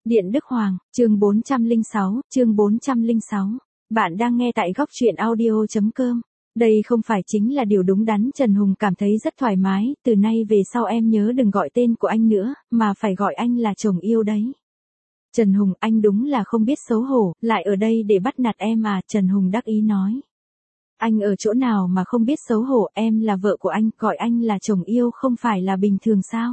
Điện Đức Hoàng, chương 406. Bạn đang nghe tại góc truyện audio.com. Đây không phải chính là điều đúng đắn. Trần Hùng cảm thấy rất thoải mái, từ nay về sau em nhớ đừng gọi tên của anh nữa, mà phải gọi anh là chồng yêu đấy. Trần Hùng, anh đúng là không biết xấu hổ, lại ở đây để bắt nạt em à, Trần Hùng đắc ý nói. Anh ở chỗ nào mà không biết xấu hổ, em là vợ của anh, gọi anh là chồng yêu không phải là bình thường sao?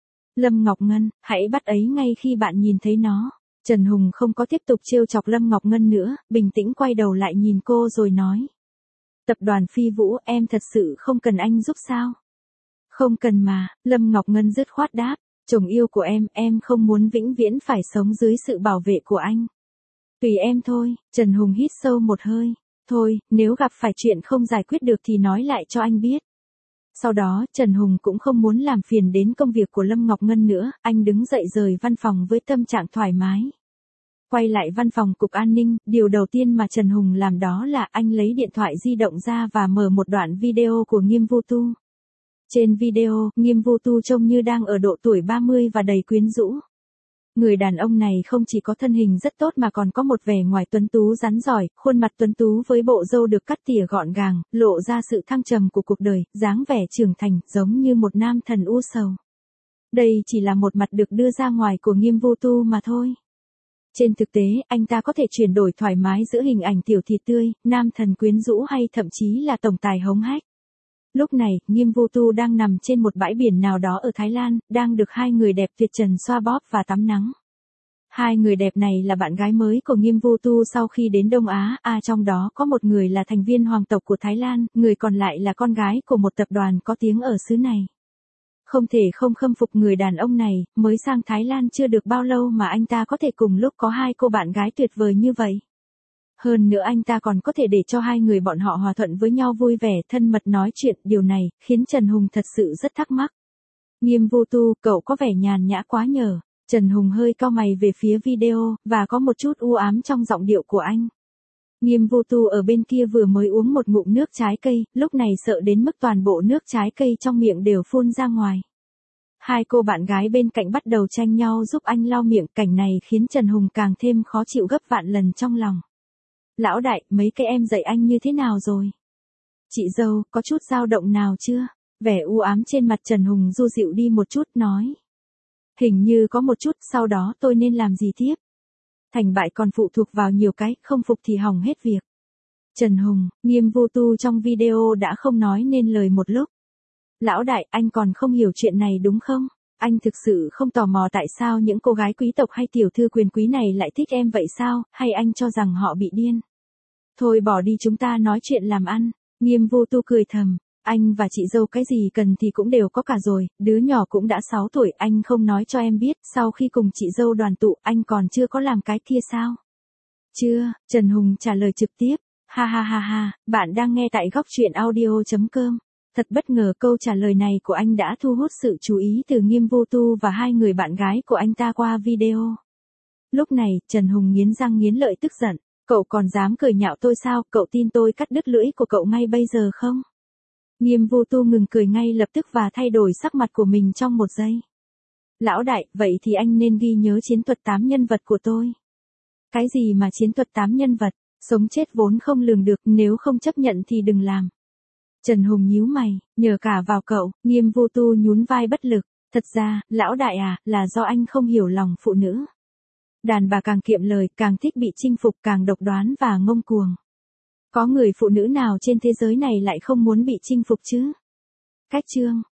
Lâm Ngọc Ngân, hãy bắt ấy ngay khi bạn nhìn thấy nó. Trần Hùng không có tiếp tục trêu chọc Lâm Ngọc Ngân nữa, bình tĩnh quay đầu lại nhìn cô rồi nói. Tập đoàn Phi Vũ, em thật sự không cần anh giúp sao? Không cần mà, Lâm Ngọc Ngân dứt khoát đáp, chồng yêu của em không muốn vĩnh viễn phải sống dưới sự bảo vệ của anh. Tùy em thôi, Trần Hùng hít sâu một hơi. Thôi, nếu gặp phải chuyện không giải quyết được thì nói lại cho anh biết. Sau đó, Trần Hùng cũng không muốn làm phiền đến công việc của Lâm Ngọc Ngân nữa, anh đứng dậy rời văn phòng với tâm trạng thoải mái. Quay lại văn phòng Cục An ninh, điều đầu tiên mà Trần Hùng làm đó là anh lấy điện thoại di động ra và mở một đoạn video của Nghiêm Vu Tu. Trên video, Nghiêm Vu Tu trông như đang ở độ tuổi 30 và đầy quyến rũ. Người đàn ông này không chỉ có thân hình rất tốt mà còn có một vẻ ngoài tuấn tú rắn rỏi, khuôn mặt tuấn tú với bộ râu được cắt tỉa gọn gàng, lộ ra sự thăng trầm của cuộc đời, dáng vẻ trưởng thành, giống như một nam thần u sầu. Đây chỉ là một mặt được đưa ra ngoài của Nghiêm Vu Tu mà thôi. Trên thực tế, anh ta có thể chuyển đổi thoải mái giữa hình ảnh tiểu thịt tươi, nam thần quyến rũ hay thậm chí là tổng tài hống hách. Lúc này, Nghiêm Vu Tu đang nằm trên một bãi biển nào đó ở Thái Lan, đang được hai người đẹp tuyệt trần xoa bóp và tắm nắng. Hai người đẹp này là bạn gái mới của Nghiêm Vu Tu sau khi đến Đông Á, trong đó có một người là thành viên hoàng tộc của Thái Lan, người còn lại là con gái của một tập đoàn có tiếng ở xứ này. Không thể không khâm phục người đàn ông này, mới sang Thái Lan chưa được bao lâu mà anh ta có thể cùng lúc có hai cô bạn gái tuyệt vời như vậy. Hơn nữa anh ta còn có thể để cho hai người bọn họ hòa thuận với nhau vui vẻ, thân mật nói chuyện, điều này khiến Trần Hùng thật sự rất thắc mắc. Nghiêm Vu Tu, cậu có vẻ nhàn nhã quá nhờ. Trần Hùng hơi cau mày về phía video, và có một chút u ám trong giọng điệu của anh. Nghiêm Vu Tu ở bên kia vừa mới uống một ngụm nước trái cây, lúc này sợ đến mức toàn bộ nước trái cây trong miệng đều phun ra ngoài. Hai cô bạn gái bên cạnh bắt đầu tranh nhau giúp anh lau miệng, cảnh này khiến Trần Hùng càng thêm khó chịu gấp vạn lần trong lòng. Lão đại, mấy cái em dạy anh như thế nào rồi? Chị dâu, có chút dao động nào chưa? Vẻ u ám trên mặt Trần Hùng du dịu đi một chút nói. Hình như có một chút, sau đó tôi nên làm gì tiếp? Thành bại còn phụ thuộc vào nhiều cái, không phục thì hỏng hết việc. Trần Hùng, Nghiêm Vu Tu trong video đã không nói nên lời một lúc. Lão đại, anh còn không hiểu chuyện này đúng không? Anh thực sự không tò mò tại sao những cô gái quý tộc hay tiểu thư quyền quý này lại thích em vậy sao, hay anh cho rằng họ bị điên? Thôi bỏ đi, chúng ta nói chuyện làm ăn. Nghiêm Vu Tu cười thầm, anh và chị dâu cái gì cần thì cũng đều có cả rồi, đứa nhỏ cũng đã 6 tuổi, anh không nói cho em biết, sau khi cùng chị dâu đoàn tụ, anh còn chưa có làm cái kia sao? Chưa, Trần Hùng trả lời trực tiếp, ha ha ha ha, bạn đang nghe tại góc truyện audio.com. Thật bất ngờ câu trả lời này của anh đã thu hút sự chú ý từ Nghiêm Vu Tu và hai người bạn gái của anh ta qua video. Lúc này, Trần Hùng nghiến răng nghiến lợi tức giận. Cậu còn dám cười nhạo tôi sao, cậu tin tôi cắt đứt lưỡi của cậu ngay bây giờ không? Nghiêm Vu Tu ngừng cười ngay lập tức và thay đổi sắc mặt của mình trong một giây. Lão đại, vậy thì anh nên ghi nhớ chiến thuật 8 nhân vật của tôi. Cái gì mà chiến thuật 8 nhân vật, sống chết vốn không lường được, nếu không chấp nhận thì đừng làm. Trần Hùng nhíu mày, nhờ cả vào cậu, Nghiêm Vu Tu nhún vai bất lực. Thật ra, lão đại là do anh không hiểu lòng phụ nữ. Đàn bà càng kiệm lời, càng thích bị chinh phục, càng độc đoán và ngông cuồng. Có người phụ nữ nào trên thế giới này lại không muốn bị chinh phục chứ? Cách chương